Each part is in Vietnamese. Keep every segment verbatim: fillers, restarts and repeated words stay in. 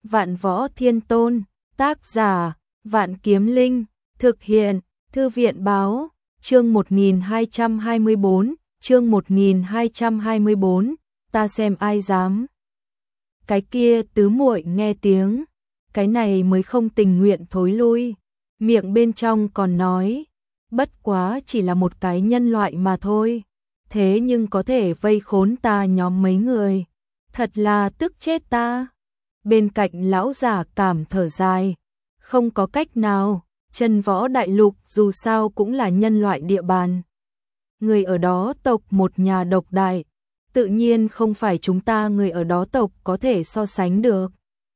Vạn Võ Thiên Tôn, tác giả, Vạn Kiếm Linh, thực hiện, Thư viện báo, chương một nghìn hai trăm hai mươi bốn, chương một nghìn hai trăm hai mươi bốn, ta xem ai dám. Cái kia tứ muội nghe tiếng, cái này mới không tình nguyện thối lui, miệng bên trong còn nói, bất quá chỉ là một cái nhân loại mà thôi, thế nhưng có thể vây khốn ta nhóm mấy người, thật là tức chết ta. Bên cạnh lão giả cảm thở dài, không có cách nào, Chân Võ Đại Lục dù sao cũng là nhân loại địa bàn. Người ở đó tộc một nhà độc đại, tự nhiên không phải chúng ta người ở đó tộc có thể so sánh được.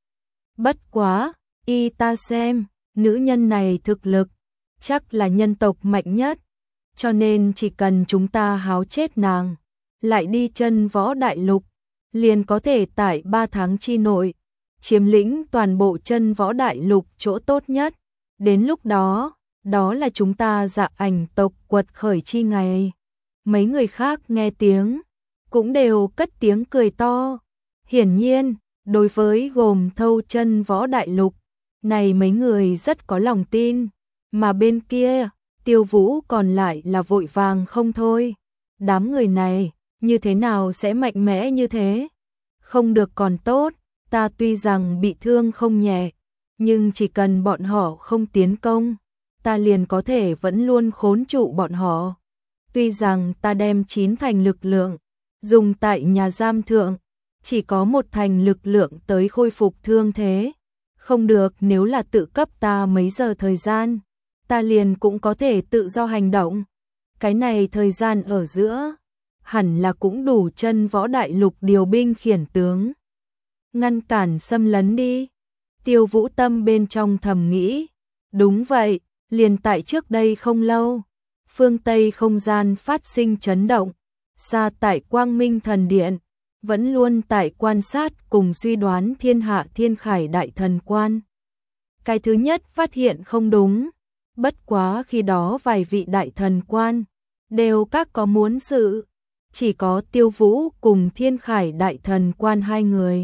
Bất quá, y ta xem, nữ nhân này thực lực, chắc là nhân tộc mạnh nhất, cho nên chỉ cần chúng ta háo chết nàng, lại đi Chân Võ Đại Lục, liền có thể tại ba tháng chi nội, chiếm lĩnh toàn bộ Chân Võ Đại Lục chỗ tốt nhất. Đến lúc đó, đó là chúng ta Dạ Ảnh tộc quật khởi chi ngày. Mấy người khác nghe tiếng, cũng đều cất tiếng cười to. Hiển nhiên, đối với gồm thâu Chân Võ Đại Lục, này mấy người rất có lòng tin. Mà bên kia, Tiêu Vũ còn lại là vội vàng không thôi. Đám người này, như thế nào sẽ mạnh mẽ như thế? Không được còn tốt, ta tuy rằng bị thương không nhẹ, nhưng chỉ cần bọn họ không tiến công, ta liền có thể vẫn luôn khốn trụ bọn họ. Tuy rằng ta đem chín thành lực lượng, dùng tại nhà giam thượng, chỉ có một thành lực lượng tới khôi phục thương thế. Không được, nếu là tự cấp ta mấy giờ thời gian, ta liền cũng có thể tự do hành động. Cái này thời gian ở giữa, hẳn là cũng đủ Chân Võ Đại Lục điều binh khiển tướng, ngăn cản xâm lấn đi. Tiêu Vũ tâm bên trong thầm nghĩ, đúng vậy, liền tại trước đây không lâu, phương Tây không gian phát sinh chấn động, xa tại Quang Minh Thần Điện, vẫn luôn tại quan sát cùng suy đoán thiên hạ thiên khải đại thần quan. Cái thứ nhất phát hiện không đúng, bất quá khi đó vài vị đại thần quan, đều các có muốn sự, chỉ có Tiêu Vũ cùng thiên khải đại thần quan hai người.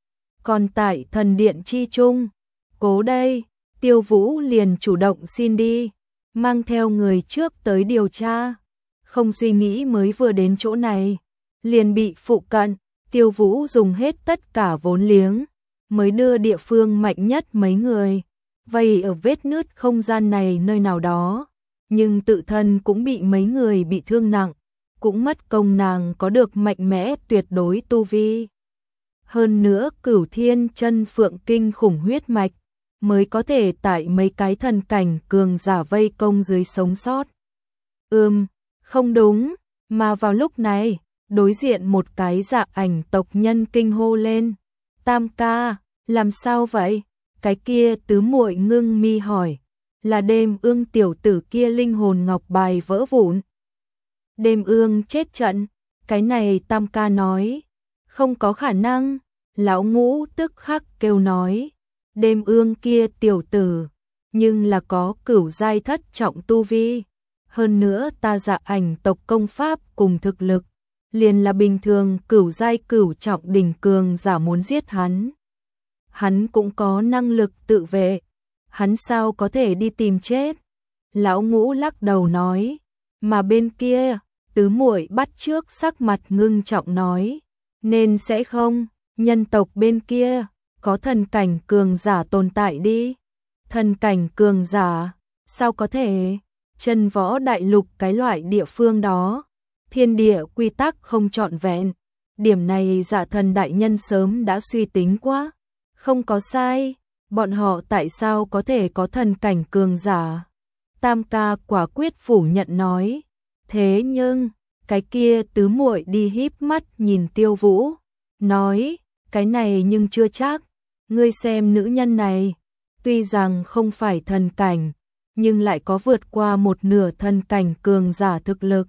Còn tại thần điện chi chung, cố đây, Tiêu Vũ liền chủ động xin đi, mang theo người trước tới điều tra. Không suy nghĩ mới vừa đến chỗ này, liền bị phụ cận, Tiêu Vũ dùng hết tất cả vốn liếng, mới đưa địa phương mạnh nhất mấy người, vây ở vết nứt không gian này nơi nào đó, nhưng tự thân cũng bị mấy người bị thương nặng, cũng mất công nàng có được mạnh mẽ tuyệt đối tu vi. Hơn nữa Cửu Thiên Chân Phượng kinh khủng huyết mạch, mới có thể tại mấy cái thần cảnh cường giả vây công dưới sống sót. Ừm, không đúng, mà vào lúc này, đối diện một cái Dạ Ảnh tộc nhân kinh hô lên. Tam ca, làm sao vậy? Cái kia tứ muội ngưng mi hỏi, là Đêm Ương tiểu tử kia linh hồn ngọc bài vỡ vụn. Đêm Ương chết trận, cái này Tam ca nói, không có khả năng. Lão Ngũ tức khắc kêu nói, Đêm Ương kia tiểu tử, nhưng là có cửu giai thất trọng tu vi, hơn nữa ta Dạ Ảnh tộc công pháp cùng thực lực, liền là bình thường cửu giai cửu trọng đỉnh cường giả muốn giết hắn. Hắn cũng có năng lực tự vệ, hắn sao có thể đi tìm chết? Lão Ngũ lắc đầu nói, mà bên kia, tứ muội bắt trước sắc mặt ngưng trọng nói, nên sẽ không. Nhân tộc bên kia, có thần cảnh cường giả tồn tại đi. Thần cảnh cường giả, sao có thể? Chân Võ Đại Lục cái loại địa phương đó, thiên địa quy tắc không trọn vẹn. Điểm này Dạ Thần đại nhân sớm đã suy tính quá, không có sai. Bọn họ tại sao có thể có thần cảnh cường giả? Tam ca quả quyết phủ nhận nói. Thế nhưng, cái kia tứ muội đi híp mắt nhìn Tiêu Vũ, nói, cái này nhưng chưa chắc, ngươi xem nữ nhân này, tuy rằng không phải thần cảnh, nhưng lại có vượt qua một nửa thần cảnh cường giả thực lực.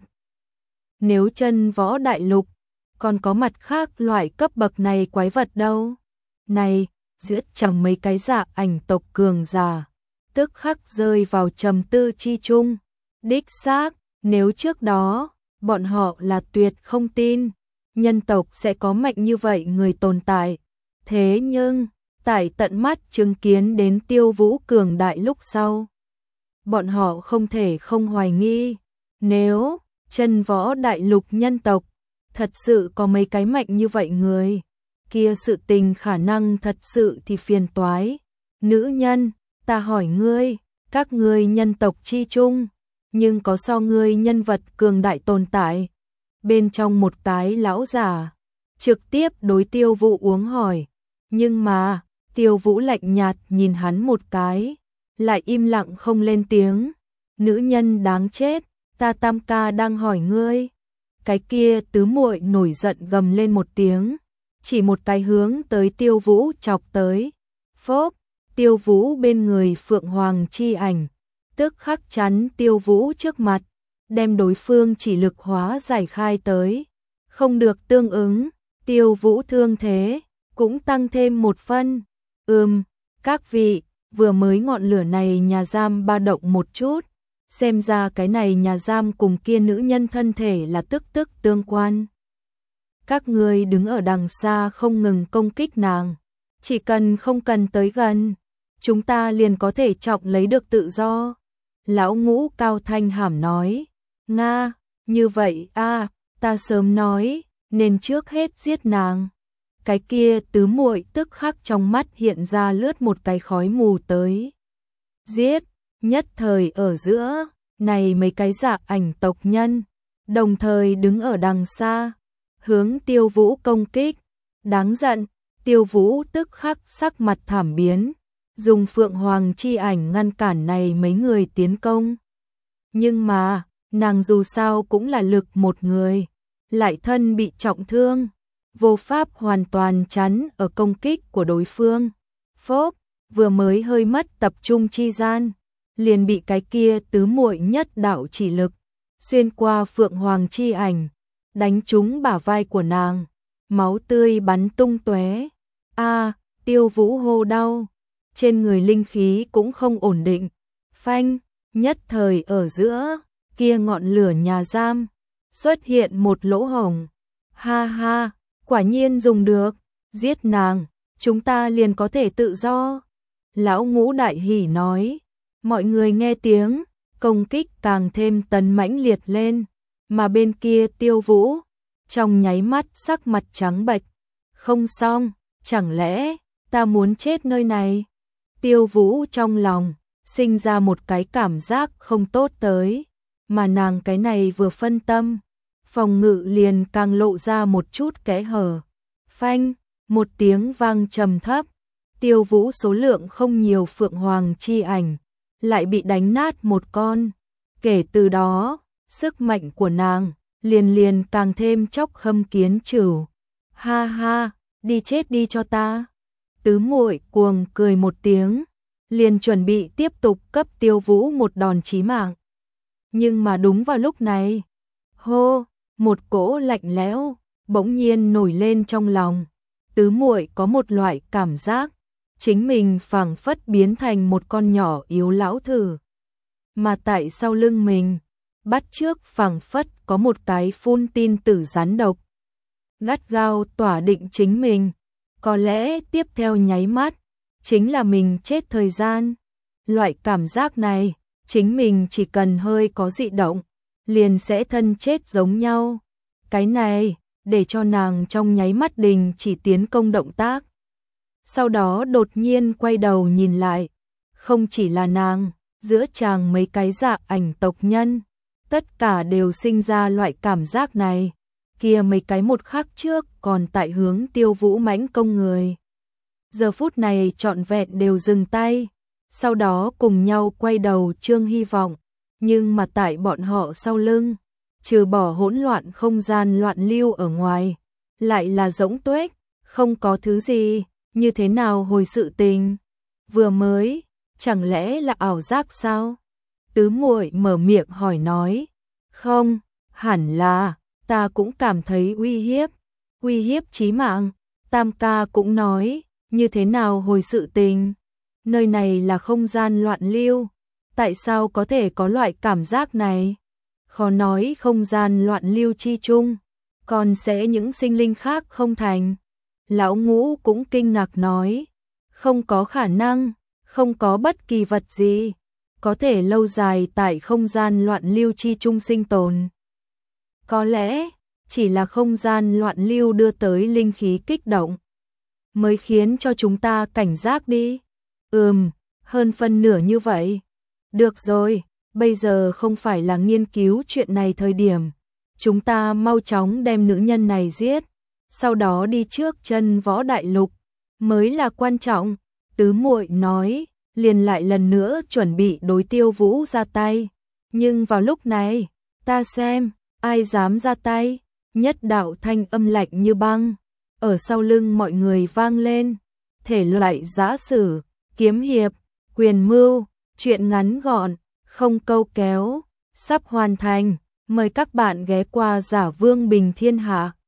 Nếu Chân Võ Đại Lục, còn có mặt khác loại cấp bậc này quái vật đâu? Này, giữa chẳng mấy cái Dạ Ảnh tộc cường giả, tức khắc rơi vào trầm tư chi chung. Đích xác, nếu trước đó, bọn họ là tuyệt không tin nhân tộc sẽ có mạnh như vậy người tồn tại. Thế nhưng, tại tận mắt chứng kiến đến Tiêu Vũ cường đại lúc sau. Bọn họ không thể không hoài nghi, nếu chân võ đại lục nhân tộc thật sự có mấy cái mạnh như vậy người, kia sự tình khả năng thật sự thì phiền toái. Nữ nhân, ta hỏi ngươi, các ngươi nhân tộc chi chung, nhưng có so ngươi nhân vật cường đại tồn tại. Bên trong một cái lão giả, trực tiếp đối Tiêu Vũ uống hỏi, nhưng mà, Tiêu Vũ lạnh nhạt nhìn hắn một cái, lại im lặng không lên tiếng. Nữ nhân đáng chết, ta Tam ca đang hỏi ngươi. Cái kia tứ muội nổi giận gầm lên một tiếng, chỉ một cái hướng tới Tiêu Vũ chọc tới. Phốp, Tiêu Vũ bên người Phượng Hoàng chi ảnh, tức khắc chắn Tiêu Vũ trước mặt, đem đối phương chỉ lực hóa giải khai tới. Không được tương ứng, Tiêu Vũ thương thế cũng tăng thêm một phân. Ừm, các vị, vừa mới ngọn lửa này nhà giam ba động một chút, xem ra cái này nhà giam cùng kia nữ nhân thân thể là tức tức tương quan. Các ngươi đứng ở đằng xa không ngừng công kích nàng, chỉ cần không cần tới gần, chúng ta liền có thể trọng lấy được tự do. Lão Ngũ cao thanh hàm nói, Nga, như vậy a, ta sớm nói, nên trước hết giết nàng. Cái kia tứ muội tức khắc trong mắt hiện ra lướt một cái khói mù tới. Giết, nhất thời ở giữa, này mấy cái dạ ảnh tộc nhân, đồng thời đứng ở đằng xa, hướng Tiêu Vũ công kích. Đáng giận, Tiêu Vũ tức khắc sắc mặt thảm biến, dùng Phượng Hoàng chi ảnh ngăn cản này mấy người tiến công. Nhưng mà, nàng dù sao cũng là lực một người, lại thân bị trọng thương, vô pháp hoàn toàn chắn ở công kích của đối phương. Phốp, vừa mới hơi mất tập trung chi gian, liền bị cái kia tứ muội nhất đạo chỉ lực xuyên qua Phượng Hoàng chi ảnh, đánh trúng bả vai của nàng, máu tươi bắn tung tóe. A, Tiêu Vũ hô đau, trên người linh khí cũng không ổn định. Phanh, nhất thời ở giữa, kia ngọn lửa nhà giam xuất hiện một lỗ hổng. Ha ha, quả nhiên dùng được, giết nàng, chúng ta liền có thể tự do. Lão Ngũ đại hỉ nói, mọi người nghe tiếng, công kích càng thêm tấn mãnh liệt lên, mà bên kia Tiêu Vũ, trong nháy mắt sắc mặt trắng bệch. Không xong, chẳng lẽ ta muốn chết nơi này? Tiêu Vũ trong lòng sinh ra một cái cảm giác không tốt tới, mà nàng cái này vừa phân tâm, phòng ngự liền càng lộ ra một chút kẽ hở. Phanh, một tiếng vang trầm thấp, Tiêu Vũ số lượng không nhiều Phượng Hoàng chi ảnh lại bị đánh nát một con. Kể từ đó, sức mạnh của nàng liền liền càng thêm chóc khâm kiến trửu. Ha ha, đi chết đi cho ta. Tứ muội cuồng cười một tiếng, liền chuẩn bị tiếp tục cấp Tiêu Vũ một đòn chí mạng. Nhưng mà đúng vào lúc này, hô, một cỗ lạnh lẽo bỗng nhiên nổi lên trong lòng. Tứ muội có một loại cảm giác, chính mình phảng phất biến thành một con nhỏ yếu lão thử. Mà tại sau lưng mình, bắt trước phảng phất có một cái phun tin tử rắn độc, gắt gao tỏa định chính mình. Có lẽ tiếp theo nháy mắt, chính là mình chết thời gian. Loại cảm giác này, chính mình chỉ cần hơi có dị động, liền sẽ thân chết giống nhau. Cái này, để cho nàng trong nháy mắt đình chỉ tiến công động tác. Sau đó đột nhiên quay đầu nhìn lại, không chỉ là nàng, giữa chàng mấy cái dạ ảnh tộc nhân, tất cả đều sinh ra loại cảm giác này. Kia mấy cái một khắc trước còn tại hướng Tiêu Vũ mãnh công người, giờ phút này trọn vẹn đều dừng tay, sau đó cùng nhau quay đầu trương hy vọng. Nhưng mà tại bọn họ sau lưng, trừ bỏ hỗn loạn không gian loạn lưu ở ngoài, lại là rỗng tuếch, không có thứ gì. Như thế nào hồi sự tình? Vừa mới, chẳng lẽ là ảo giác sao? Tứ muội mở miệng hỏi nói, không, hẳn là, ta cũng cảm thấy uy hiếp, uy hiếp chí mạng. Tam ca cũng nói, như thế nào hồi sự tình? Nơi này là không gian loạn lưu, tại sao có thể có loại cảm giác này? Khó nói không gian loạn lưu chi chung, còn sẽ những sinh linh khác không thành. Lão Ngũ cũng kinh ngạc nói, Không có khả năng, không có bất kỳ vật gì có thể lâu dài tại không gian loạn lưu chi trung sinh tồn. Có lẽ, chỉ là không gian loạn lưu đưa tới linh khí kích động, mới khiến cho chúng ta cảnh giác đi. Ừm, hơn phân nửa như vậy. Được rồi, bây giờ không phải là nghiên cứu chuyện này thời điểm. Chúng ta mau chóng đem nữ nhân này giết, sau đó đi trước chân võ đại lục, mới là quan trọng. Tứ muội nói, liền lại lần nữa chuẩn bị đối Tiêu Vũ ra tay. Nhưng vào lúc này, ta xem, ai dám ra tay? Nhất đạo thanh âm lạnh như băng, ở sau lưng mọi người vang lên. Thể loại giã sử, kiếm hiệp, quyền mưu, truyện ngắn gọn, không câu kéo, sắp hoàn thành. Mời các bạn ghé qua Giả Vương Bình Thiên Hạ.